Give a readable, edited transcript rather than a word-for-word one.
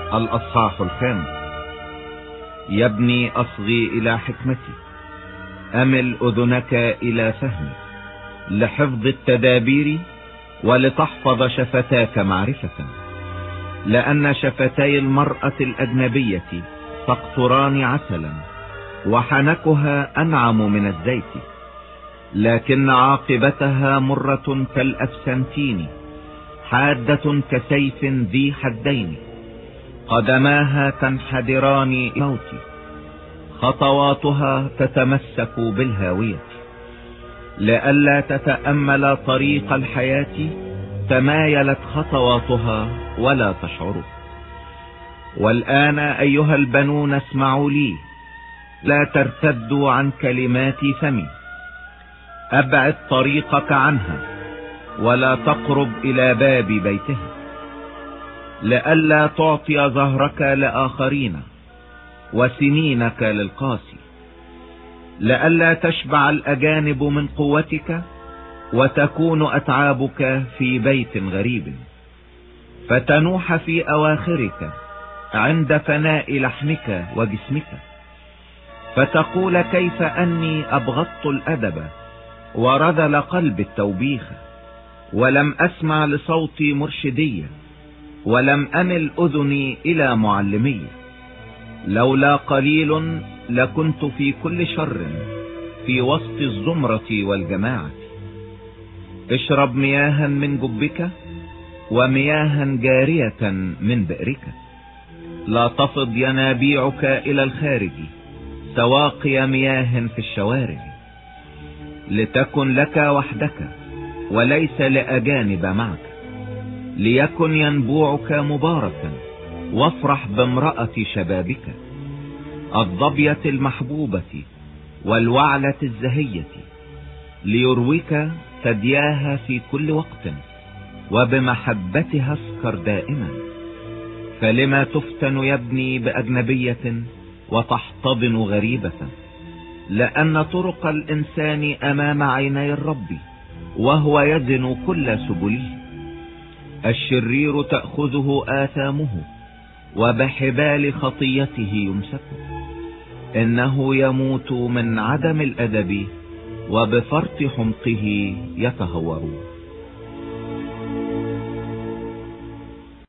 الأصحاح 5. يا ابني أصغي إلى حكمتي، أمل أذنك إلى فهمي، لحفظ التدابير ولتحفظ شفتاك معرفة. لأن شفتي المرأة الأجنبية تقطران عسلا، وحنكها أنعم من الزيت، لكن عاقبتها مرة كالأفسنتين، حادة كسيف ذي حدين. قدماها تنحدران موت، خطواتها تتمسك بالهاوية. لئلا تتأمل طريق الحياة، تمايلت خطواتها ولا تشعر. والآن أيها البنون اسمعوا لي، لا ترتدوا عن كلمات فمي. أبعد طريقك عنها، ولا تقرب إلى باب بيتها، لئلا تعطي ظهرك لآخرين وسنينك للقاسي. لئلا تشبع الأجانب من قوتك، وتكون أتعابك في بيت غريب، فتنوح في أواخرك عند فناء لحمك وجسمك، فتقول كيف أني أبغضت الأدب ورذل قلب التوبيخ، ولم أسمع لصوت مرشدي، ولم أمل أذني إلى معلمي. لولا قليل لكنت في كل شر، في وسط الزمرة والجماعة. اشرب مياها من جبك، ومياها جارية من بئرك. لا تفض ينابيعك إلى الخارج، سواقي مياه في الشوارع. لتكن لك وحدك، وليس لأجانب معك. ليكن ينبوعك مباركا، وافرح بامرأة شبابك، الظبية المحبوبة والوعلة الزهية. ليرويك ثدياها في كل وقت، وبمحبتها اسكر دائما. فلما تفتن يا ابني بأجنبية، وتحتضن غريبة؟ لأن طرق الإنسان أمام عيني الرب، وهو يزن كل سبله. الشرير تأخذه آثامه، وبحبال خطيته يمسك. إنه يموت من عدم الأدب، وبفرط حمقه يتهور.